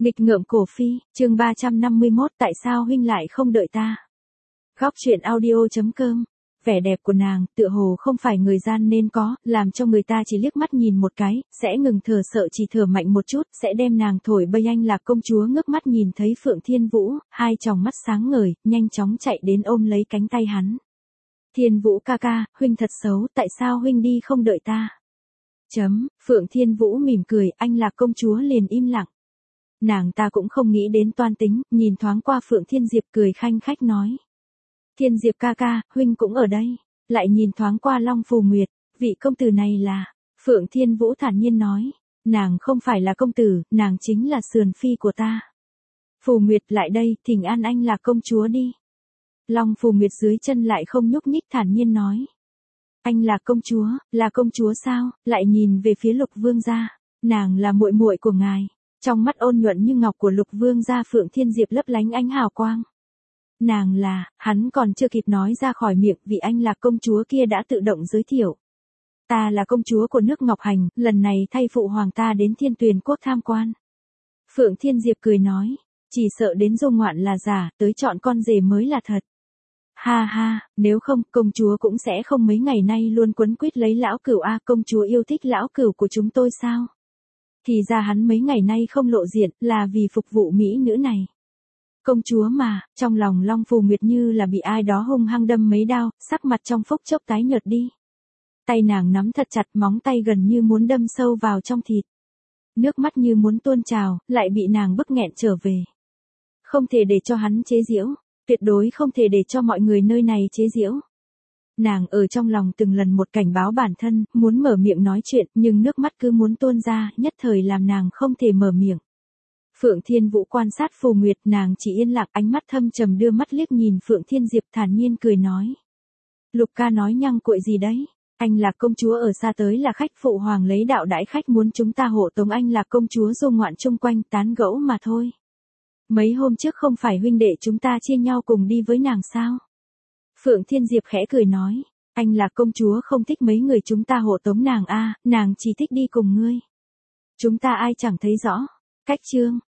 Nghịch ngợm cổ phi, chương 351 tại sao huynh lại không đợi ta? Góc truyện audio.com. Vẻ đẹp của nàng, tựa hồ không phải người gian nên có, làm cho người ta chỉ liếc mắt nhìn một cái, sẽ ngừng thở sợ chỉ thở mạnh một chút, sẽ đem nàng thổi bay. Anh Lạc công chúa ngước mắt nhìn thấy Phượng Thiên Vũ, hai tròng mắt sáng ngời, nhanh chóng chạy đến ôm lấy cánh tay hắn. Thiên Vũ ca ca, huynh thật xấu, tại sao huynh đi không đợi ta? Phượng Thiên Vũ mỉm cười, Anh Lạc công chúa liền im lặng. Nàng ta cũng không nghĩ đến toan tính, nhìn thoáng qua Phượng Thiên Diệp cười khanh khách nói. Thiên Diệp ca ca, huynh cũng ở đây. Lại nhìn thoáng qua Long Phù Nguyệt, vị công tử này là... Phượng Thiên Vũ thản nhiên nói. Nàng không phải là công tử, nàng chính là sườn phi của ta. Phù Nguyệt lại đây, thỉnh an Anh Lạc công chúa đi. Long Phù Nguyệt dưới chân lại không nhúc nhích thản nhiên nói. Anh là công chúa sao? Lại nhìn về phía Lục Vương gia, nàng là muội muội của ngài. Trong mắt ôn nhuận như ngọc của Lục Vương gia Phượng Thiên Diệp lấp lánh ánh hào quang. Nàng là, hắn còn chưa kịp nói ra khỏi miệng vì Anh là công chúa kia đã tự động giới thiệu. Ta là công chúa của nước Ngọc Hành, lần này thay phụ hoàng ta đến Thiên Tuyền quốc tham quan. Phượng Thiên Diệp cười nói, chỉ sợ đến du ngoạn là giả, tới chọn con rể mới là thật. Ha ha, nếu không, công chúa cũng sẽ không mấy ngày nay luôn quấn quýt lấy lão cửu a, công chúa yêu thích lão cửu của chúng tôi sao? Thì ra hắn mấy ngày nay không lộ diện, là vì phục vụ mỹ nữ này. Công chúa mà, trong lòng Long Phù Nguyệt như là bị ai đó hung hăng đâm mấy đao, sắc mặt trong phút chốc tái nhợt đi. Tay nàng nắm thật chặt, móng tay gần như muốn đâm sâu vào trong thịt. Nước mắt như muốn tuôn trào, lại bị nàng bức nghẹn trở về. Không thể để cho hắn chế giễu. Tuyệt đối không thể để cho mọi người nơi này chế giễu. Nàng ở trong lòng từng lần một cảnh báo bản thân, muốn mở miệng nói chuyện, nhưng nước mắt cứ muốn tuôn ra, nhất thời làm nàng không thể mở miệng. Phượng Thiên Vũ quan sát Phù Nguyệt, nàng chỉ yên lặng, ánh mắt thâm trầm đưa mắt liếc nhìn Phượng Thiên Diệp thản nhiên cười nói. Lục ca nói nhăng cuội gì đấy? Anh Lạc công chúa ở xa tới là khách, phụ hoàng lấy đạo đãi khách muốn chúng ta hộ tống Anh Lạc công chúa du ngoạn chung quanh tán gẫu mà thôi. Mấy hôm trước không phải huynh đệ chúng ta chia nhau cùng đi với nàng sao? Phượng Thiên Diệp khẽ cười nói, Anh Lạc công chúa không thích mấy người chúng ta hộ tống nàng a, nàng chỉ thích đi cùng ngươi. Chúng ta ai chẳng thấy rõ. Cách chương